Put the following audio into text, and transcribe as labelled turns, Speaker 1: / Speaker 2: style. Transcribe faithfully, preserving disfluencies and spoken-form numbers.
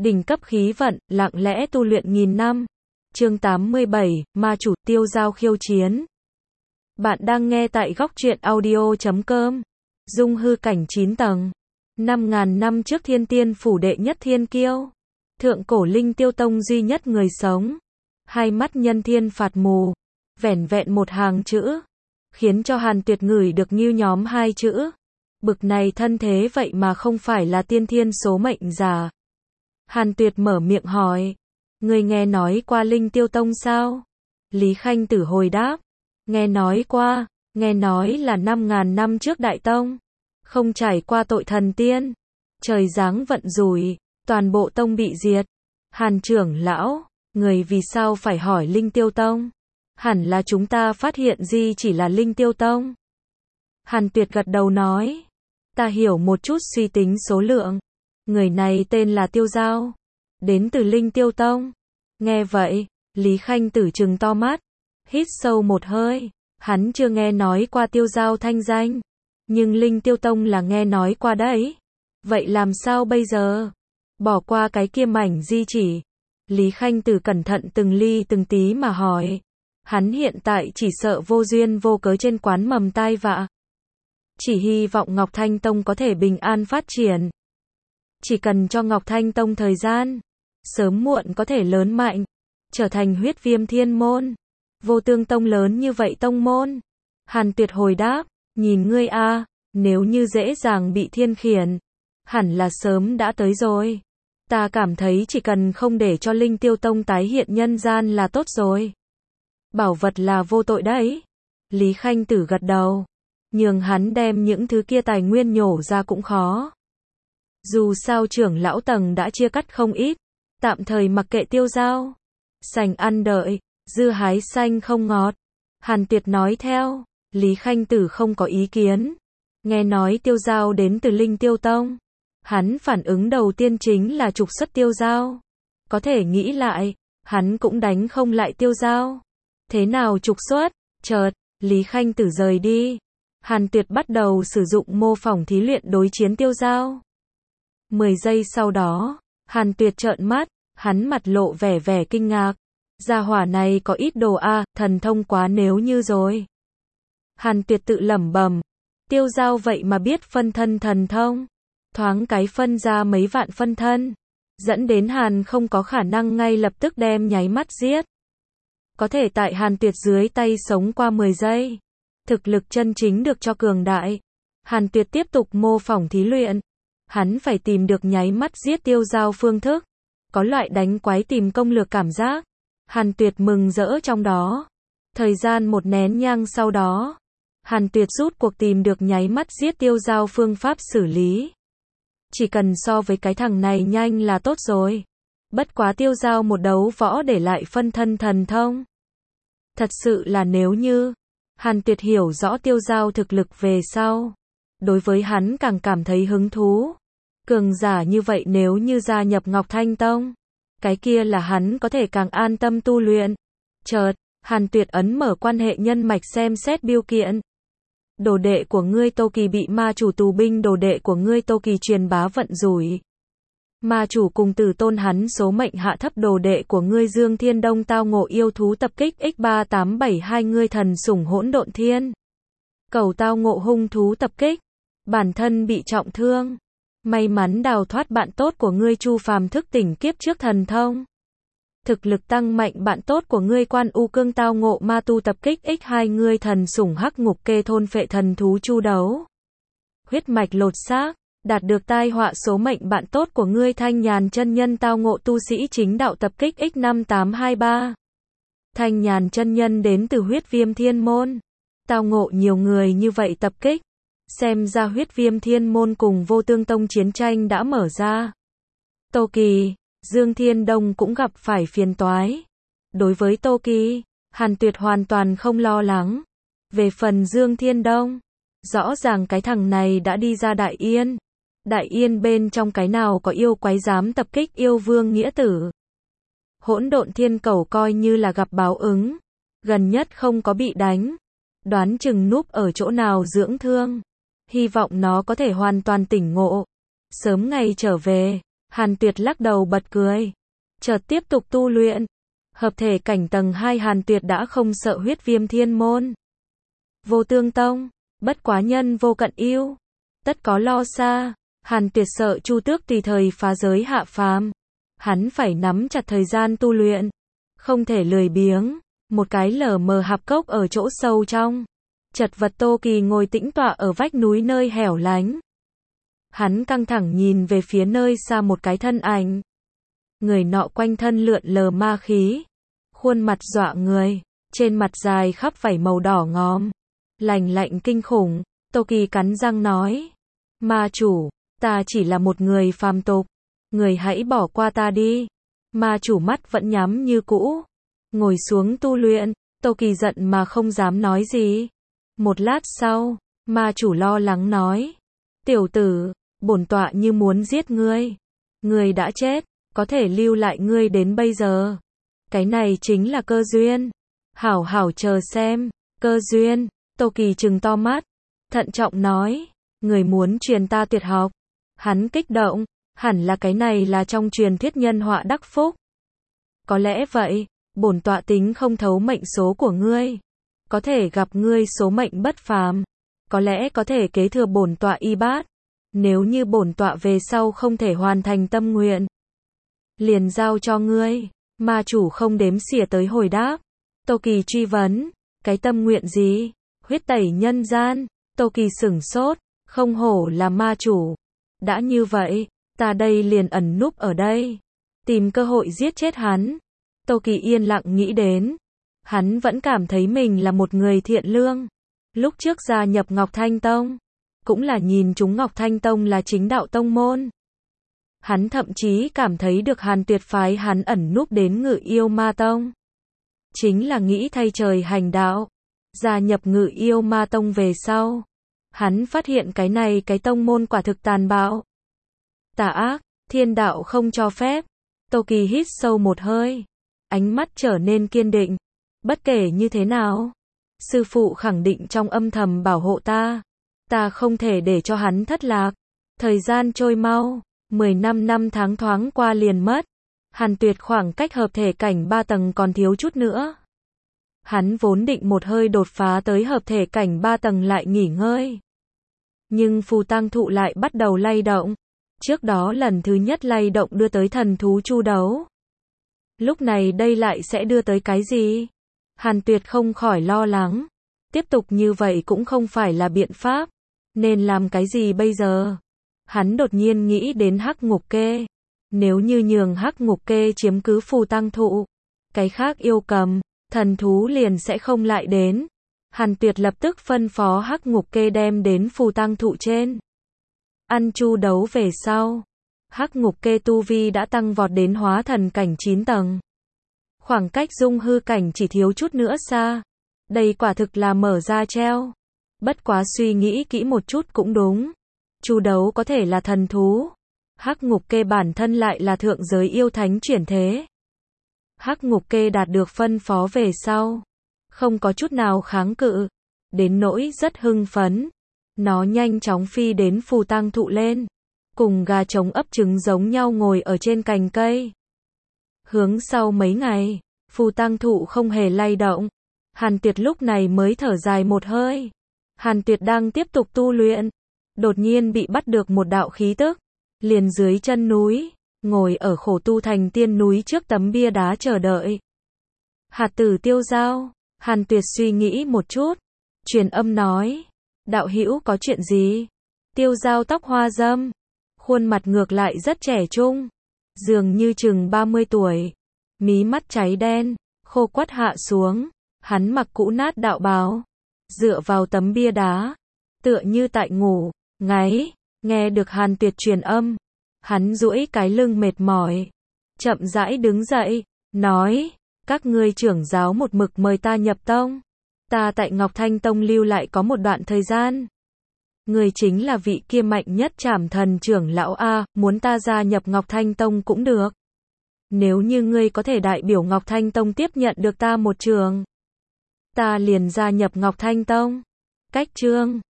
Speaker 1: Đỉnh cấp khí vận, lặng lẽ tu luyện nghìn năm. Chương tám mươi bảy, Ma chủ Tiêu Dao khiêu chiến. Bạn đang nghe tại góc truyện audio chấm com. Dung hư cảnh chín tầng. Năm ngàn năm trước Thiên Tiên phủ đệ nhất thiên kiêu. Thượng cổ Linh Tiêu Tông duy nhất người sống. Hai mắt nhân thiên phạt mù. Vẻn vẹn một hàng chữ. Khiến cho Hàn Tuyệt ngửi được như nhóm hai chữ. Bực này thân thế vậy mà không phải là tiên thiên số mệnh giả. Hàn Tuyệt mở miệng hỏi. Người nghe nói qua Linh Tiêu Tông sao? Lý Khanh Tử hồi đáp. Nghe nói qua, nghe nói là năm ngàn năm trước Đại Tông. Không trải qua tội thần tiên. Trời giáng vận rủi, toàn bộ tông bị diệt. Hàn trưởng lão, người vì sao phải hỏi Linh Tiêu Tông? Hẳn là chúng ta phát hiện gì chỉ là Linh Tiêu Tông. Hàn Tuyệt gật đầu nói. Ta hiểu một chút suy tính số lượng. Người này tên là Tiêu Dao. Đến từ Linh Tiêu Tông. Nghe vậy, Lý Khanh Tử trừng to mắt. Hít sâu một hơi. Hắn chưa nghe nói qua Tiêu Dao thanh danh. Nhưng Linh Tiêu Tông là nghe nói qua đấy. Vậy làm sao bây giờ? Bỏ qua cái kia mảnh di chỉ. Lý Khanh Tử cẩn thận từng ly từng tí mà hỏi. Hắn hiện tại chỉ sợ vô duyên vô cớ trên quán mầm tai vạ. Chỉ hy vọng Ngọc Thanh Tông có thể bình an phát triển. Chỉ cần cho Ngọc Thanh Tông thời gian, sớm muộn có thể lớn mạnh, trở thành huyết viêm thiên môn. Vô Tương Tông lớn như vậy tông môn. Hàn Tuyệt hồi đáp, nhìn ngươi a, nếu như dễ dàng bị thiên khiển, hẳn là sớm đã tới rồi. Ta cảm thấy chỉ cần không để cho Linh Tiêu Tông tái hiện nhân gian là tốt rồi. Bảo vật là vô tội đấy. Lý Khanh Tử gật đầu. Nhường hắn đem những thứ kia tài nguyên nhổ ra cũng khó. Dù sao trưởng lão tầng đã chia cắt không ít, tạm thời mặc kệ Tiêu Dao. Sành ăn đợi, dưa hái xanh không ngọt. Hàn Tuyệt nói theo, Lý Khanh Tử không có ý kiến. Nghe nói Tiêu Dao đến từ Linh Tiêu Tông. Hắn phản ứng đầu tiên chính là trục xuất Tiêu Dao. Có thể nghĩ lại, hắn cũng đánh không lại Tiêu Dao. Thế nào trục xuất? Chợt, Lý Khanh Tử rời đi. Hàn Tuyệt bắt đầu sử dụng mô phỏng thí luyện đối chiến Tiêu Dao. Mười giây sau đó, Hàn Tuyệt trợn mắt, hắn mặt lộ vẻ vẻ kinh ngạc. Gia hỏa này có ít đồ a, à, thần thông quá nếu như rồi. Hàn Tuyệt tự lẩm bẩm, Tiêu Dao vậy mà biết phân thân thần thông. Thoáng cái phân ra mấy vạn phân thân. Dẫn đến Hàn không có khả năng ngay lập tức đem nháy mắt giết. Có thể tại Hàn Tuyệt dưới tay sống qua mười giây. Thực lực chân chính được cho cường đại. Hàn Tuyệt tiếp tục mô phỏng thí luyện. Hắn phải tìm được nháy mắt giết Tiêu Dao phương thức. Có loại đánh quái tìm công lược cảm giác. Hàn Tuyệt mừng rỡ trong đó. Thời gian một nén nhang sau đó. Hàn Tuyệt rút cuộc tìm được nháy mắt giết Tiêu Dao phương pháp xử lý. Chỉ cần so với cái thằng này nhanh là tốt rồi. Bất quá Tiêu Dao một đấu võ để lại phân thân thần thông. Thật sự là nếu như Hàn Tuyệt hiểu rõ Tiêu Dao thực lực về sau. Đối với hắn càng cảm thấy hứng thú. Cường giả như vậy nếu như gia nhập Ngọc Thanh Tông. Cái kia là hắn có thể càng an tâm tu luyện. Chợt, Hàn Tuyệt ấn mở quan hệ nhân mạch xem xét biêu kiện. Đồ đệ của ngươi Tô Kỳ bị ma chủ tù binh, đồ đệ của ngươi Tô Kỳ truyền bá vận rủi. Ma chủ cùng tử tôn hắn số mệnh hạ thấp, đồ đệ của ngươi Dương Thiên Đông tao ngộ yêu thú tập kích x ba tám bảy hai, ngươi thần sủng hỗn độn thiên cầu tao ngộ hung thú tập kích, bản thân bị trọng thương. May mắn đào thoát, bạn tốt của ngươi Chu Phàm thức tỉnh kiếp trước thần thông. Thực lực tăng mạnh, bạn tốt của ngươi Quan U Cương tao ngộ ma tu tập kích x hai, ngươi thần sủng hắc ngục kê thôn phệ thần thú Chu Đấu. Huyết mạch lột xác, đạt được tai họa số mệnh, bạn tốt của ngươi Thanh Nhàn chân nhân tao ngộ tu sĩ chính đạo tập kích x năm tám hai ba. Thanh Nhàn chân nhân đến từ huyết viêm thiên môn. Tao ngộ nhiều người như vậy tập kích. Xem ra huyết viêm thiên môn cùng Vô Tương Tông chiến tranh đã mở ra. Tô Kỳ, Dương Thiên Đông cũng gặp phải phiền toái. Đối với Tô Kỳ, Hàn Tuyệt hoàn toàn không lo lắng. Về phần Dương Thiên Đông, rõ ràng cái thằng này đã đi ra Đại Yên. Đại Yên bên trong cái nào có yêu quái dám tập kích yêu vương nghĩa tử. Hỗn độn thiên cầu coi như là gặp báo ứng. Gần nhất không có bị đánh. Đoán chừng núp ở chỗ nào dưỡng thương. Hy vọng nó có thể hoàn toàn tỉnh ngộ. Sớm ngày trở về. Hàn Tuyệt lắc đầu bật cười. Chợt tiếp tục tu luyện. Hợp thể cảnh tầng hai Hàn Tuyệt đã không sợ huyết viêm thiên môn. Vô tương tông, bất quá nhân vô cận yêu. Tất có lo xa. Hàn Tuyệt sợ Chu Tước tùy thời phá giới hạ phàm. Hắn phải nắm chặt thời gian tu luyện. Không thể lười biếng. Một cái lở mờ hạp cốc ở chỗ sâu trong. Chật vật Tô Kỳ ngồi tĩnh tọa ở vách núi nơi hẻo lánh. Hắn căng thẳng nhìn về phía nơi xa một cái thân ảnh. Người nọ quanh thân lượn lờ ma khí. Khuôn mặt dọa người. Trên mặt dài khắp vảy màu đỏ ngòm. Lành lạnh kinh khủng. Tô Kỳ cắn răng nói. Ma chủ, ta chỉ là một người phàm tục. Người hãy bỏ qua ta đi. Ma chủ mắt vẫn nhắm như cũ. Ngồi xuống tu luyện. Tô Kỳ giận mà không dám nói gì. Một lát sau, ma chủ lo lắng nói. Tiểu tử, bổn tọa như muốn giết ngươi. Ngươi đã chết, có thể lưu lại ngươi đến bây giờ. Cái này chính là cơ duyên. Hảo hảo chờ xem, cơ duyên. Tô Kỳ trừng to mắt, thận trọng nói. Người muốn truyền ta tuyệt học. Hắn kích động, hẳn là cái này là trong truyền thuyết nhân họa đắc phúc. Có lẽ vậy, bổn tọa tính không thấu mệnh số của ngươi. Có thể gặp ngươi số mệnh bất phàm. Có lẽ có thể kế thừa bổn tọa y bát. Nếu như bổn tọa về sau không thể hoàn thành tâm nguyện, liền giao cho ngươi. Ma chủ không đếm xỉa tới hồi đáp. Tô Kỳ truy vấn. Cái tâm nguyện gì? Huyết tẩy nhân gian. Tô Kỳ sửng sốt. Không hổ là ma chủ. Đã như vậy, ta đây liền ẩn núp ở đây. Tìm cơ hội giết chết hắn. Tô Kỳ yên lặng nghĩ đến. Hắn vẫn cảm thấy mình là một người thiện lương. Lúc trước gia nhập Ngọc Thanh Tông, cũng là nhìn chúng Ngọc Thanh Tông là chính đạo tông môn. Hắn thậm chí cảm thấy được Hàn Tuyệt phái hắn ẩn núp đến Ngự Yêu Ma Tông. Chính là nghĩ thay trời hành đạo. Gia nhập Ngự Yêu Ma Tông về sau, hắn phát hiện cái này cái tông môn quả thực tàn bạo. Tà ác, thiên đạo không cho phép. Tô Kỳ hít sâu một hơi. Ánh mắt trở nên kiên định. Bất kể như thế nào, sư phụ khẳng định trong âm thầm bảo hộ ta. Ta không thể để cho hắn thất lạc. Thời gian trôi mau, mười năm năm tháng thoáng qua liền mất. Hàn Tuyệt khoảng cách hợp thể cảnh ba tầng còn thiếu chút nữa. Hắn vốn định một hơi đột phá tới hợp thể cảnh ba tầng lại nghỉ ngơi. Nhưng phù tang thụ lại bắt đầu lay động. Trước đó lần thứ nhất lay động đưa tới thần thú chu đấu. Lúc này đây lại sẽ đưa tới cái gì? Hàn Tuyệt không khỏi lo lắng. Tiếp tục như vậy cũng không phải là biện pháp. Nên làm cái gì bây giờ? Hắn đột nhiên nghĩ đến Hắc Ngục Kê. Nếu như nhường Hắc Ngục Kê chiếm cứ phù tang thụ, cái khác yêu cầm, thần thú liền sẽ không lại đến. Hàn Tuyệt lập tức phân phó Hắc Ngục Kê đem đến phù tang thụ trên. Ăn chu đấu về sau, Hắc Ngục Kê tu vi đã tăng vọt đến hóa thần cảnh chín tầng. Khoảng cách dung hư cảnh chỉ thiếu chút nữa xa. Đây quả thực là mở ra treo. Bất quá suy nghĩ kỹ một chút cũng đúng. Chu đấu có thể là thần thú. Hắc Ngục Kê bản thân lại là thượng giới yêu thánh chuyển thế. Hắc Ngục Kê đạt được phân phó về sau, không có chút nào kháng cự, đến nỗi rất hưng phấn. Nó nhanh chóng phi đến phù tang thụ lên, cùng gà trống ấp trứng giống nhau ngồi ở trên cành cây. Hướng sau mấy ngày, phù tang thụ không hề lay động. Hàn Tuyệt lúc này mới thở dài một hơi. Hàn Tuyệt đang tiếp tục tu luyện, đột nhiên bị bắt được một đạo khí tức, liền dưới chân núi, ngồi ở khổ tu thành tiên núi trước tấm bia đá chờ đợi. Hạt tử Tiêu Giao. Hàn Tuyệt suy nghĩ một chút, truyền âm nói, đạo hữu có chuyện gì? Tiêu Giao tóc hoa râm, khuôn mặt ngược lại rất trẻ trung, dường như chừng ba mươi tuổi, mí mắt cháy đen, khô quắt hạ xuống, hắn mặc cũ nát đạo bào, dựa vào tấm bia đá, tựa như tại ngủ, ngáy. Nghe được Hàn Tuyệt truyền âm, hắn duỗi cái lưng mệt mỏi, chậm rãi đứng dậy, nói, các ngươi trưởng giáo một mực mời ta nhập tông, ta tại Ngọc Thanh Tông lưu lại có một đoạn thời gian. Người chính là vị kia mạnh nhất Trảm Thần trưởng lão a, muốn ta gia nhập Ngọc Thanh Tông cũng được. Nếu như ngươi có thể đại biểu Ngọc Thanh Tông tiếp nhận được ta một trường, ta liền gia nhập Ngọc Thanh Tông. Cách chương